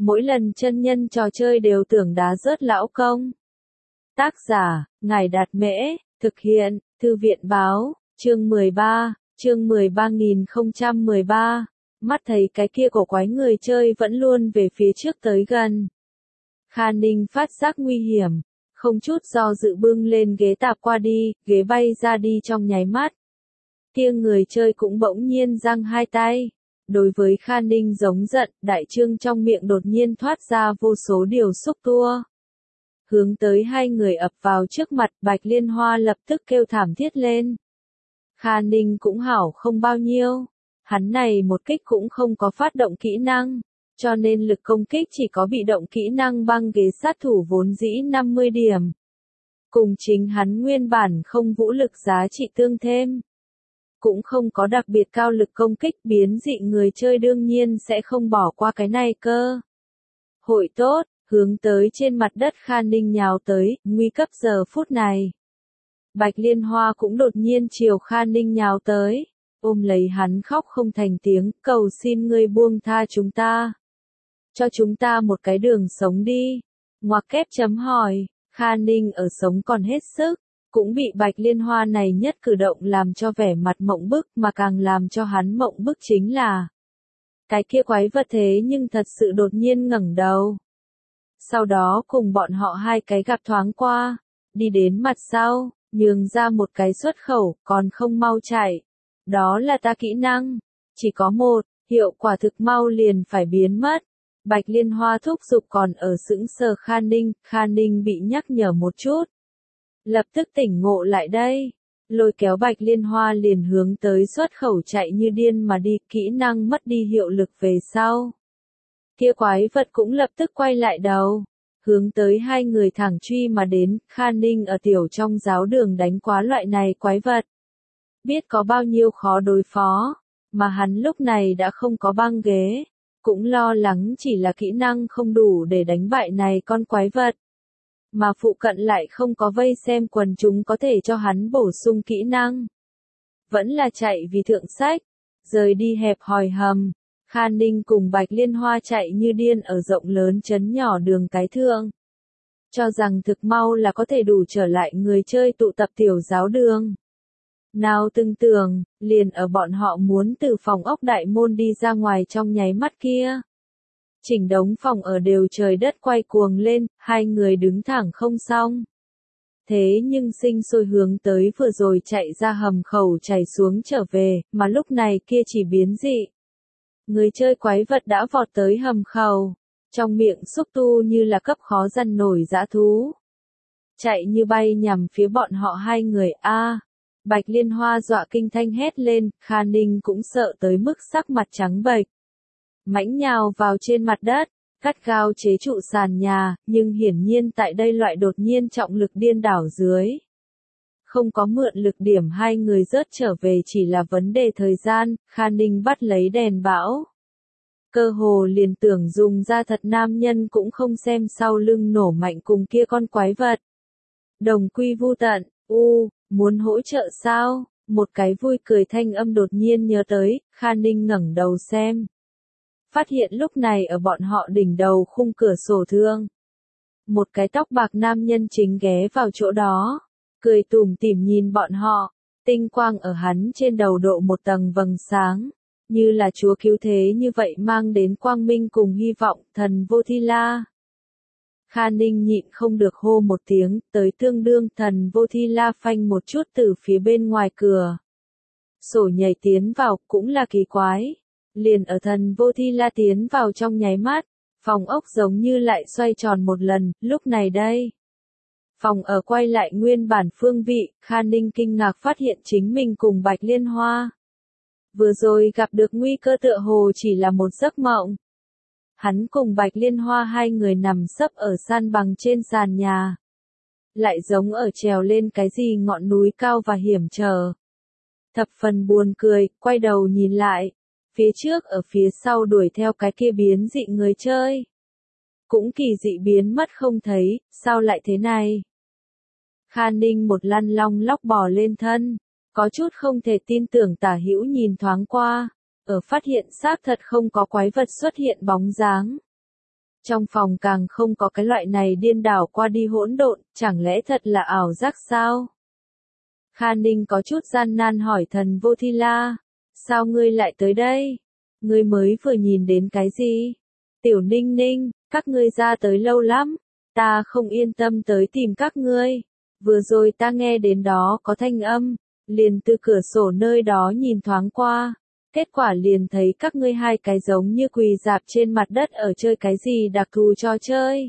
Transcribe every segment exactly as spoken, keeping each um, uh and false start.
mỗi lần chân nhân trò chơi đều tưởng đá rớt lão công. Tác giả, Ngài Đạt Mễ, thực hiện, Thư viện Báo, chương mười ba, chương mười ba nghìn không trăm mười ba. Mắt thấy cái kia cổ quái người chơi vẫn luôn về phía trước tới gần. Kha Ninh phát giác nguy hiểm, không chút do dự bưng lên ghế tạp qua đi, ghế bay ra đi trong nháy mắt. Kia người chơi cũng bỗng nhiên giang hai tay. Đối với Kha Ninh giống giận, đại trương trong miệng đột nhiên thoát ra vô số điều xúc tua. Hướng tới hai người ập vào trước mặt, Bạch Liên Hoa lập tức kêu thảm thiết lên. Kha Ninh cũng hảo không bao nhiêu. Hắn này một kích cũng không có phát động kỹ năng, cho nên lực công kích chỉ có bị động kỹ năng băng ghế sát thủ vốn dĩ năm mươi điểm. Cùng chính hắn nguyên bản không vũ lực giá trị tương thêm. Cũng không có đặc biệt cao lực công kích, biến dị người chơi đương nhiên sẽ không bỏ qua cái này cơ. Hội tốt, hướng tới trên mặt đất Kha Ninh nhào tới, nguy cấp giờ phút này. Bạch Liên Hoa cũng đột nhiên chiều Kha Ninh nhào tới, ôm lấy hắn khóc không thành tiếng, cầu xin ngươi buông tha chúng ta. Cho chúng ta một cái đường sống đi. Ngoặc kép chấm hỏi, Kha Ninh ở sống còn hết sức. Cũng bị Bạch Liên Hoa này nhất cử động làm cho vẻ mặt mộng bức, mà càng làm cho hắn mộng bức chính là cái kia quái vật thế nhưng thật sự đột nhiên ngẩng đầu. Sau đó cùng bọn họ hai cái gặp thoáng qua, đi đến mặt sau, nhường ra một cái xuất khẩu, còn không mau chạy. Đó là ta kỹ năng, chỉ có một, hiệu quả thực mau liền phải biến mất. Bạch Liên Hoa thúc giục còn ở sững sờ Kha Ninh, Kha Ninh bị nhắc nhở một chút. Lập tức tỉnh ngộ lại đây, lôi kéo Bạch Liên Hoa liền hướng tới xuất khẩu chạy như điên mà đi, kỹ năng mất đi hiệu lực về sau. Kia quái vật cũng lập tức quay lại đầu, hướng tới hai người thẳng truy mà đến. Kha Ninh ở tiểu trong giáo đường đánh quá loại này quái vật. Biết có bao nhiêu khó đối phó, mà hắn lúc này đã không có băng ghế, cũng lo lắng chỉ là kỹ năng không đủ để đánh bại này con quái vật. Mà phụ cận lại không có vây xem quần chúng có thể cho hắn bổ sung kỹ năng. Vẫn là chạy vì thượng sách, rời đi hẹp hòi hầm. Kha Ninh cùng Bạch Liên Hoa chạy như điên ở rộng lớn trấn nhỏ đường cái thượng. Cho rằng thực mau là có thể đủ trở lại người chơi tụ tập tiểu giáo đường. Nào từng tưởng, liền ở bọn họ muốn từ phòng ốc đại môn đi ra ngoài trong nháy mắt kia. Chỉnh đống phòng ở đều trời đất quay cuồng lên, hai người đứng thẳng không xong. Thế nhưng sinh sôi hướng tới vừa rồi chạy ra hầm khẩu chảy xuống trở về, mà lúc này kia chỉ biến dị. Người chơi quái vật đã vọt tới hầm khẩu, trong miệng xúc tu như là cấp khó dằn nổi dã thú. Chạy như bay nhằm phía bọn họ hai người a. Bạch Liên Hoa dọa kinh thanh hét lên, Kha Ninh cũng sợ tới mức sắc mặt trắng bệch. Mãnh nhào vào trên mặt đất, cắt gao chế trụ sàn nhà, nhưng hiển nhiên tại đây loại đột nhiên trọng lực điên đảo dưới. Không có mượn lực điểm hai người rớt trở về chỉ là vấn đề thời gian. Kha Ninh bắt lấy đèn bão. Cơ hồ liền tưởng dùng ra thật nam nhân cũng không xem sau lưng nổ mạnh cùng kia con quái vật. Đồng quy vu tận, u, muốn hỗ trợ sao? Một cái vui cười thanh âm đột nhiên nhớ tới, Kha Ninh ngẩng đầu xem. Phát hiện lúc này ở bọn họ đỉnh đầu khung cửa sổ thương. Một cái tóc bạc nam nhân chính ghé vào chỗ đó, cười tủm tỉm nhìn bọn họ, tinh quang ở hắn trên đầu độ một tầng vầng sáng, như là Chúa cứu thế như vậy mang đến quang minh cùng hy vọng, thần Vô Thi La. Kha Ninh nhịn không được hô một tiếng, tới tương đương thần Vô Thi La phanh một chút từ phía bên ngoài cửa. Sổ nhảy tiến vào, cũng là kỳ quái. Liền ở thần Vô Thi La tiến vào trong nháy mắt, phòng ốc giống như lại xoay tròn một lần, lúc này đây. Phòng ở quay lại nguyên bản phương vị, Kha Ninh kinh ngạc phát hiện chính mình cùng Bạch Liên Hoa. Vừa rồi gặp được nguy cơ tựa hồ chỉ là một giấc mộng. Hắn cùng Bạch Liên Hoa hai người nằm sấp ở san bằng trên sàn nhà. Lại giống ở trèo lên cái gì ngọn núi cao và hiểm trở. Thập phần buồn cười, quay đầu nhìn lại. Phía trước ở phía sau đuổi theo cái kia biến dị người chơi. Cũng kỳ dị biến mất không thấy, sao lại thế này? Kha Ninh một lăn long lóc bò lên thân, có chút không thể tin tưởng tả hữu nhìn thoáng qua, ở phát hiện xác thật không có quái vật xuất hiện bóng dáng. Trong phòng càng không có cái loại này điên đảo qua đi hỗn độn, chẳng lẽ thật là ảo giác sao? Kha Ninh có chút gian nan hỏi thần Vô Thi La, sao ngươi lại tới đây? Ngươi mới vừa nhìn đến cái gì? Tiểu Ninh Ninh, các ngươi ra tới lâu lắm, ta không yên tâm tới tìm các ngươi. Vừa rồi ta nghe đến đó có thanh âm, liền từ cửa sổ nơi đó nhìn thoáng qua. Kết quả liền thấy các ngươi hai cái giống như quỳ dạp trên mặt đất ở chơi cái gì đặc thù trò chơi.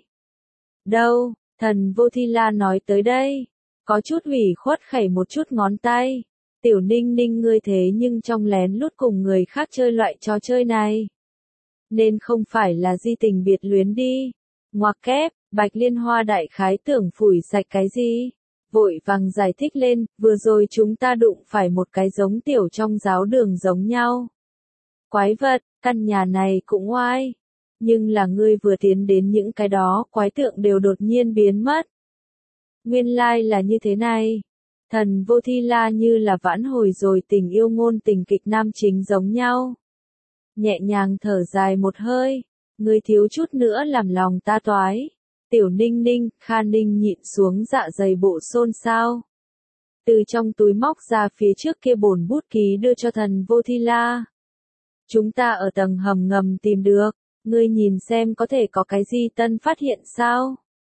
Đâu, thần Vô Thi La nói tới đây, có chút ủy khuất khẩy một chút ngón tay. Tiểu Ninh Ninh ngươi thế nhưng trong lén lút cùng người khác chơi loại trò chơi này. Nên không phải là di tình biệt luyến đi. Ngoặc kép, Bạch Liên Hoa đại khái tưởng phủi sạch cái gì. Vội vàng giải thích lên, vừa rồi chúng ta đụng phải một cái giống tiểu trong giáo đường giống nhau. Quái vật, căn nhà này cũng oai. Nhưng là ngươi vừa tiến đến những cái đó, quái tượng đều đột nhiên biến mất. Nguyên lai là như thế này. Thần Vô Thi La như là vãn hồi rồi tình yêu ngôn tình kịch nam chính giống nhau. Nhẹ nhàng thở dài một hơi, ngươi thiếu chút nữa làm lòng ta toái. Tiểu Ninh Ninh, Kha Ninh nhịn xuống dạ dày bộ xôn xao. Từ trong túi móc ra phía trước kia bổn bút ký đưa cho thần Vô Thi La. Chúng ta ở tầng hầm ngầm tìm được, ngươi nhìn xem có thể có cái gì tân phát hiện sao?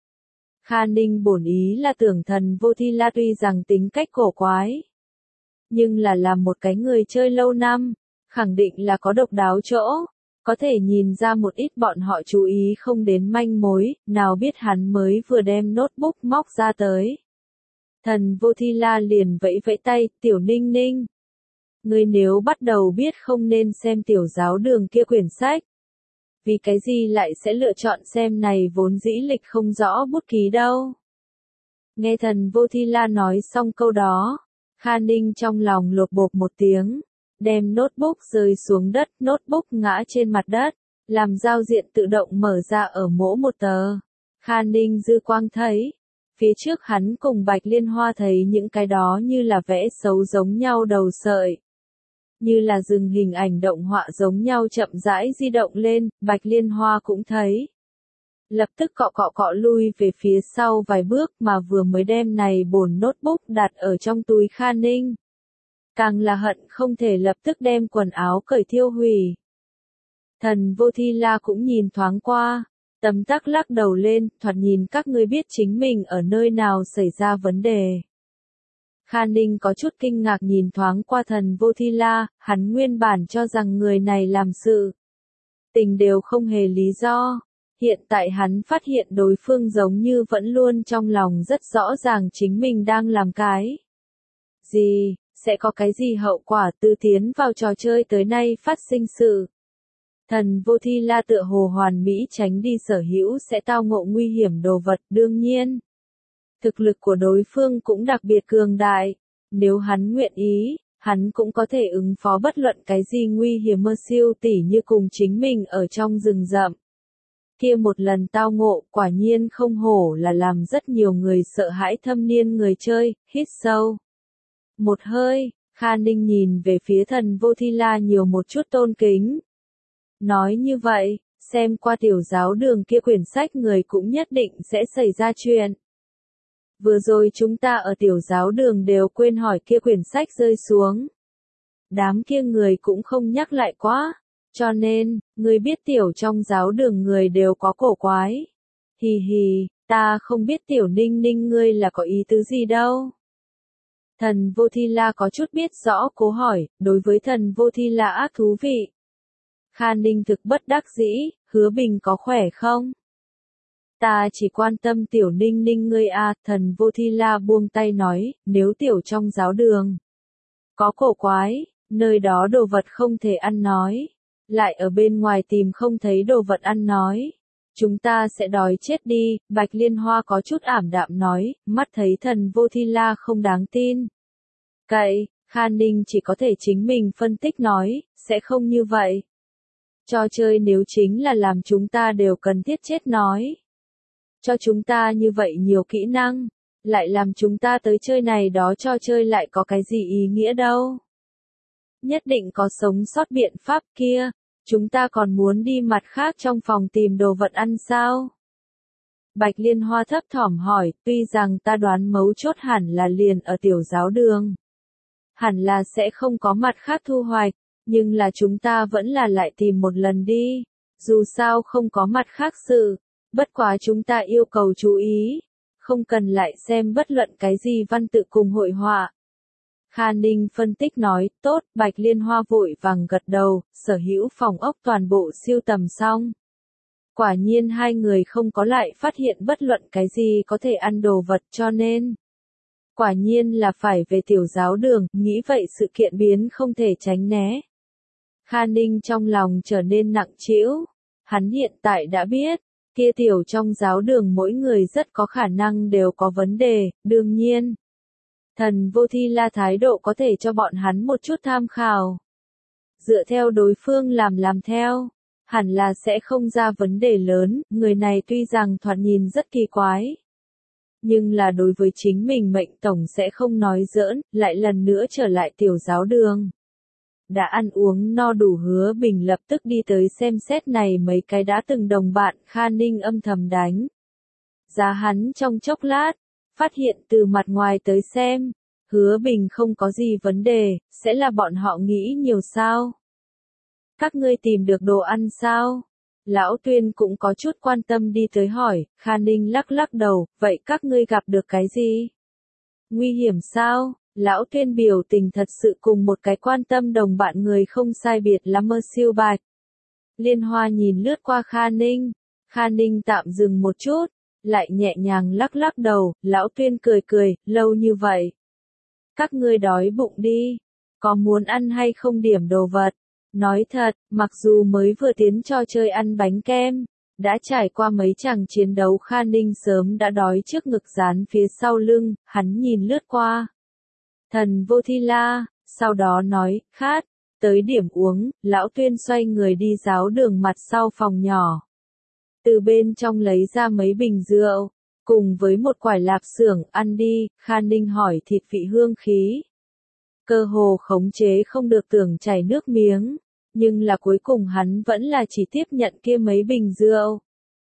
Kha Ninh bổn ý là tưởng thần Vô Thi La tuy rằng tính cách cổ quái, nhưng là làm một cái người chơi lâu năm, khẳng định là có độc đáo chỗ, có thể nhìn ra một ít bọn họ chú ý không đến manh mối, nào biết hắn mới vừa đem notebook móc ra tới. Thần Vô Thi La liền vẫy vẫy tay, Tiểu Ninh Ninh. Ngươi nếu bắt đầu biết không nên xem tiểu giáo đường kia quyển sách. Vì cái gì lại sẽ lựa chọn xem này vốn dĩ lịch không rõ bút ký đâu. Nghe thần Vô Thi La nói xong câu đó, Kha Ninh trong lòng lột bột một tiếng, đem notebook rơi xuống đất, notebook ngã trên mặt đất, làm giao diện tự động mở ra ở mỗi một tờ. Kha Ninh dư quang thấy, phía trước hắn cùng Bạch Liên Hoa thấy những cái đó như là vẽ xấu giống nhau đầu sợi. Như là dừng hình ảnh động họa giống nhau chậm rãi di động lên, Bạch Liên Hoa cũng thấy. Lập tức cọ cọ cọ lui về phía sau vài bước mà vừa mới đem này bổn notebook đặt ở trong túi Kha Ninh. Càng là hận không thể lập tức đem quần áo cởi thiêu hủy. Thần Vô Thi La cũng nhìn thoáng qua, tấm tắc lắc đầu lên, thoạt nhìn các ngươi biết chính mình ở nơi nào xảy ra vấn đề. Kha Ninh có chút kinh ngạc nhìn thoáng qua thần Vô Thi La, hắn nguyên bản cho rằng người này làm sự tình đều không hề lý do. Hiện tại hắn phát hiện đối phương giống như vẫn luôn trong lòng rất rõ ràng chính mình đang làm cái gì, sẽ có cái gì hậu quả từ tiến vào trò chơi tới nay phát sinh sự. Thần Vô Thi La tựa hồ hoàn mỹ tránh đi sở hữu sẽ tao ngộ nguy hiểm đồ vật, đương nhiên. Thực lực của đối phương cũng đặc biệt cường đại, nếu hắn nguyện ý, hắn cũng có thể ứng phó bất luận cái gì nguy hiểm mơ siêu tỉ như cùng chính mình ở trong rừng rậm. Kia một lần tao ngộ, quả nhiên không hổ là làm rất nhiều người sợ hãi thâm niên người chơi, hít sâu. Một hơi, Kha Ninh nhìn về phía thần Vô Thi La nhiều một chút tôn kính. Nói như vậy, xem qua tiểu giáo đường kia quyển sách người cũng nhất định sẽ xảy ra chuyện. Vừa rồi chúng ta ở tiểu giáo đường đều quên hỏi kia quyển sách rơi xuống. Đám kia người cũng không nhắc lại quá, cho nên, người biết tiểu trong giáo đường người đều có cổ quái. Hì hì, ta không biết Tiểu Ninh Ninh ngươi là có ý tứ gì đâu. Thần Vô Thi La có chút biết rõ cố hỏi, đối với thần Vô Thi La ác thú vị. Kha Ninh thực bất đắc dĩ, Hứa Bình có khỏe không? Ta chỉ quan tâm Tiểu Ninh Ninh ngươi a, thần Vô Thi La buông tay nói, nếu tiểu trong giáo đường có cổ quái, nơi đó đồ vật không thể ăn nói, lại ở bên ngoài tìm không thấy đồ vật ăn nói, chúng ta sẽ đói chết đi. Bạch Liên Hoa có chút ảm đạm nói, mắt thấy thần Vô Thi La không đáng tin. Cậy, Kha Ninh chỉ có thể chính mình phân tích nói, sẽ không như vậy. Trò chơi nếu chính là làm chúng ta đều cần thiết chết nói. Cho chúng ta như vậy nhiều kỹ năng, lại làm chúng ta tới chơi này đó trò chơi lại có cái gì ý nghĩa đâu. Nhất định có sống sót biện pháp kia, Chúng ta còn muốn đi mặt khác trong phòng tìm đồ vật ăn sao? Bạch Liên Hoa thấp thỏm hỏi, tuy rằng ta đoán mấu chốt hẳn là liền ở tiểu giáo đường. Hẳn là sẽ không có mặt khác thu hoạch, nhưng là chúng ta vẫn là lại tìm một lần đi. Dù sao không có mặt khác sự, bất quá chúng ta yêu cầu chú ý, không cần lại xem bất luận cái gì văn tự cùng hội họa. Kha Ninh phân tích nói, tốt, Bạch Liên Hoa vội vàng gật đầu, sở hữu phòng ốc toàn bộ siêu tầm xong. Quả nhiên hai người không có lại phát hiện bất luận cái gì có thể ăn đồ vật cho nên. Quả nhiên là phải về tiểu giáo đường, nghĩ vậy sự kiện biến không thể tránh né. Kha Ninh trong lòng trở nên nặng trĩu, hắn hiện tại đã biết, kia tiểu trong giáo đường mỗi người rất có khả năng đều có vấn đề, đương nhiên. Thần Vô Thi La thái độ có thể cho bọn hắn một chút tham khảo. Dựa theo đối phương làm làm theo, hẳn là sẽ không ra vấn đề lớn, người này tuy rằng thoạt nhìn rất kỳ quái. Nhưng là đối với chính mình mệnh tổng sẽ không nói giỡn, lại lần nữa trở lại tiểu giáo đường. Đã ăn uống no đủ Hứa Bình lập tức đi tới xem xét này mấy cái đã từng đồng bạn Kha Ninh âm thầm đánh. Giá hắn trong chốc lát, phát hiện từ mặt ngoài tới xem, Hứa Bình không có gì vấn đề, sẽ là bọn họ nghĩ nhiều sao? Các ngươi tìm được đồ ăn sao? Lão Tuyên cũng có chút quan tâm đi tới hỏi, Kha Ninh lắc lắc đầu, vậy các ngươi gặp được cái gì? Nguy hiểm sao? Lão Tuyên biểu tình thật sự cùng một cái quan tâm đồng bạn người không sai biệt lắm mơ siêu bạch. Liên Hoa nhìn lướt qua Kha Ninh, Kha Ninh tạm dừng một chút, lại nhẹ nhàng lắc lắc đầu, Lão Tuyên cười cười, lâu như vậy. Các ngươi đói bụng đi, có muốn ăn hay không điểm đồ vật? Nói thật, mặc dù mới vừa tiến cho chơi ăn bánh kem, đã trải qua mấy chàng chiến đấu Kha Ninh sớm đã đói trước ngực dán phía sau lưng, hắn nhìn lướt qua. Thần Vô Thi La, sau đó nói, khát, tới điểm uống, Lão Tuyên xoay người đi giáo đường mặt sau phòng nhỏ. Từ bên trong lấy ra mấy bình rượu, cùng với một quải lạp xưởng, ăn đi, Kha Ninh hỏi thịt vị hương khí. Cơ hồ khống chế không được tưởng chảy nước miếng, nhưng là cuối cùng hắn vẫn là chỉ tiếp nhận kia mấy bình rượu.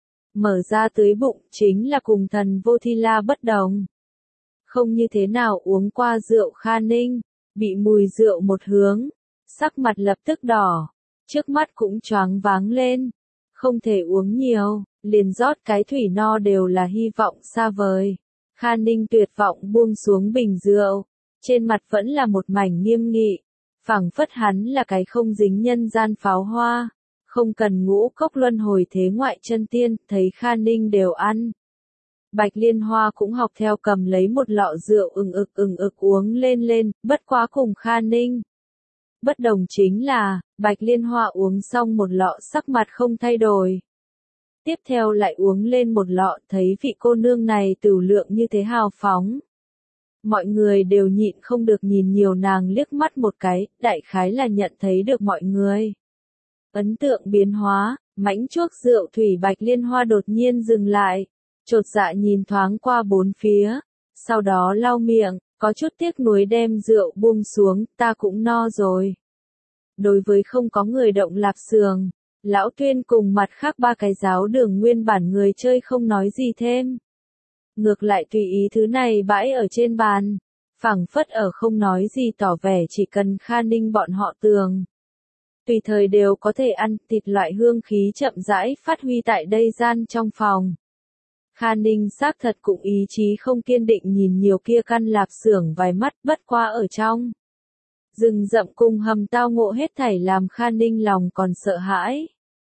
Mở ra tưới bụng chính là cùng Thần Vô Thi La bất đồng. Không như thế nào uống qua rượu Kha Ninh, bị mùi rượu một hướng, sắc mặt lập tức đỏ, trước mắt cũng choáng váng lên. Không thể uống nhiều, liền rót cái thủy no đều là hy vọng xa vời. Kha Ninh tuyệt vọng buông xuống bình rượu, trên mặt vẫn là một mảnh nghiêm nghị, phảng phất hắn là cái không dính nhân gian pháo hoa, không cần ngũ cốc luân hồi thế ngoại chân tiên, thấy Kha Ninh đều ăn. Bạch Liên Hoa cũng học theo cầm lấy một lọ rượu ừng ực ừng ực uống lên lên, bất quá cùng Kha Ninh. Bất đồng chính là, Bạch Liên Hoa uống xong một lọ sắc mặt không thay đổi. Tiếp theo lại uống lên một lọ, thấy vị cô nương này tửu lượng như thế hào phóng. Mọi người đều nhịn không được nhìn nhiều nàng liếc mắt một cái, đại khái là nhận thấy được mọi người. Ấn tượng biến hóa, mãnh chuốc rượu thủy Bạch Liên Hoa đột nhiên dừng lại, chột dạ nhìn thoáng qua bốn phía, sau đó lau miệng, có chút tiếc nuối đem rượu buông xuống, ta cũng no rồi. Đối với không có người động lạp xưởng, Lão Tuyên cùng mặt khác ba cái giáo đường nguyên bản người chơi không nói gì thêm. Ngược lại tùy ý thứ này bãi ở trên bàn, phảng phất ở không nói gì tỏ vẻ chỉ cần Kha Ninh bọn họ tường. Tùy thời đều có thể ăn, thịt loại hương khí chậm rãi phát huy tại đây gian trong phòng. Kha Ninh xác thật cũng ý chí không kiên định nhìn nhiều kia căn lạp xưởng vài mắt, bất qua ở trong. Rừng rậm cùng hầm tao ngộ hết thảy làm Kha Ninh lòng còn sợ hãi.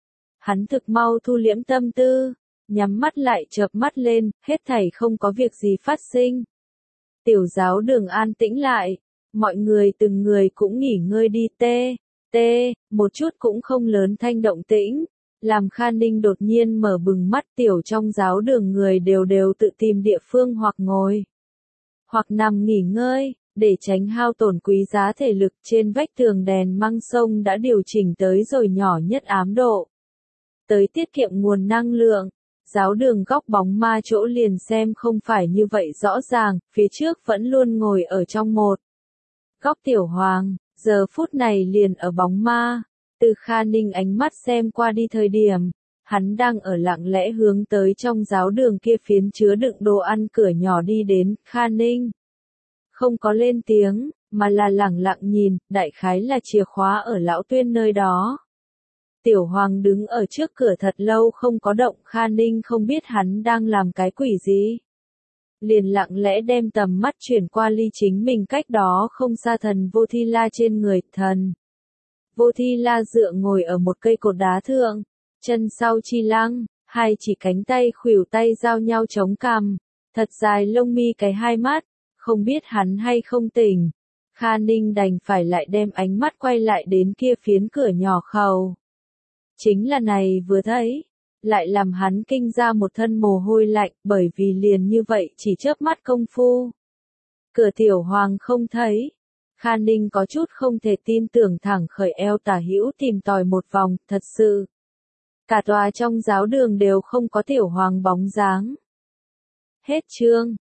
Hắn thực mau thu liễm tâm tư, nhắm mắt lại chợp mắt lên, hết thảy không có việc gì phát sinh. Tiểu giáo đường an tĩnh lại, mọi người từng người cũng nghỉ ngơi đi tê, tê, một chút cũng không lớn thanh động tĩnh. Làm Kha Ninh đột nhiên mở bừng mắt, tiểu trong giáo đường người đều đều tự tìm địa phương hoặc ngồi, hoặc nằm nghỉ ngơi, để tránh hao tổn quý giá thể lực. Trên vách tường đèn măng sông đã điều chỉnh tới rồi nhỏ nhất ám độ. Tới tiết kiệm nguồn năng lượng, giáo đường góc bóng ma chỗ liền xem không phải như vậy rõ ràng, phía trước vẫn luôn ngồi ở trong một góc tiểu hoàng, giờ phút này liền ở bóng ma. Từ Kha Ninh ánh mắt xem qua đi thời điểm, hắn đang ở lặng lẽ hướng tới trong giáo đường kia phiến chứa đựng đồ ăn cửa nhỏ đi đến. Kha Ninh không có lên tiếng, mà là lẳng lặng nhìn, đại khái là chìa khóa ở lão Tuyên nơi đó. Tiểu Hoàng đứng ở trước cửa thật lâu không có động. Kha Ninh không biết hắn đang làm cái quỷ gì. Liền lặng lẽ đem tầm mắt chuyển qua ly chính mình cách đó không xa thần Vô Thi La trên người. Thần Vô Thi La dựa ngồi ở một cây cột đá thượng, chân sau chi lăng, hai chỉ cánh tay khuỷu tay giao nhau chống cằm, thật dài lông mi cái hai mắt, không biết hắn hay không tỉnh. Kha Ninh đành phải lại đem ánh mắt quay lại đến kia phiến cửa nhỏ khẩu. Chính là này vừa thấy, lại làm hắn kinh ra một thân mồ hôi lạnh, bởi vì liền như vậy chỉ chớp mắt công phu. Cửa Tiểu Hoàng không thấy. Kha Ninh có chút không thể tin tưởng, thẳng khởi eo tả hữu tìm tòi một vòng, thật sự. Cả tòa trong giáo đường đều không có Tiểu Hoàng bóng dáng. Hết chương.